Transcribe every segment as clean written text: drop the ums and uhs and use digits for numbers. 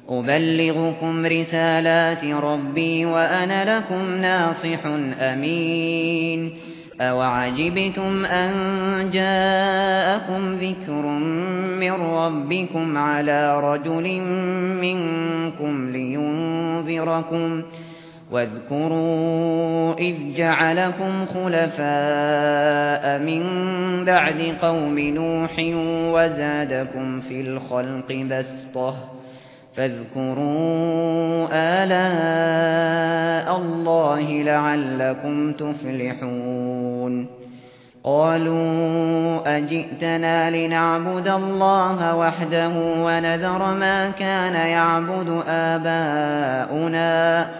أبلغكم رسالات ربي وأنا لكم ناصح أمين أوعجبتم أن جاءكم ذكر من ربكم على رجل منكم لينذركم واذكروا إذ جعلكم خلفاء من بعد قوم نوح وزادكم في الخلق بسطة فاذكروا آلاء الله لعلكم تفلحون قالوا أجئتنا لنعبد الله وحده ونذر ما كان يعبد آباؤنا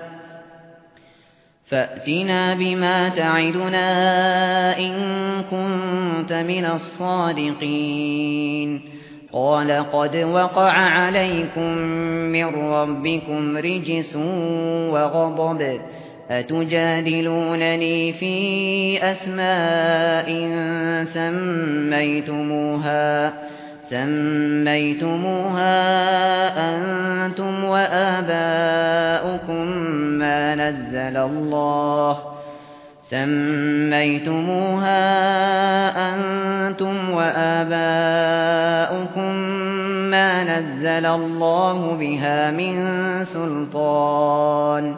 فأتنا بما تعدنا إن كنت من الصادقين قال قد وقع عليكم من ربكم رجس وغضب أتجادلونني في أسماء سميتموها أنتم وآباؤكم ما نزل الله بها من سلطان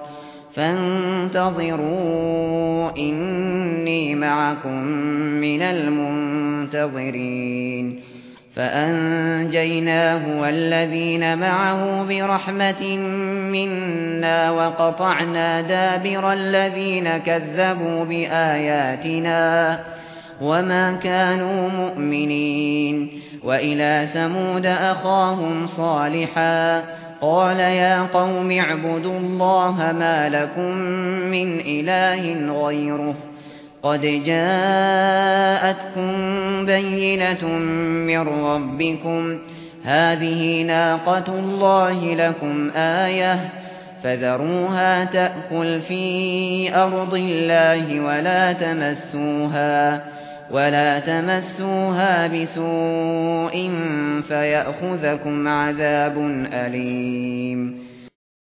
فانتظروا إني معكم من المنتظرين فأنجيناه والذين معه برحمة منا وقطعنا دابر الذين كذبوا بآياتنا وما كانوا مؤمنين وإلى ثمود أخاهم صالحا قال يا قوم اعبدوا الله ما لكم من إله غيره قد جاءتكم بينة من ربكم هذه ناقة الله لكم آية فذروها تأكل في أرض الله ولا تمسوها بسوء فيأخذكم عذاب أليم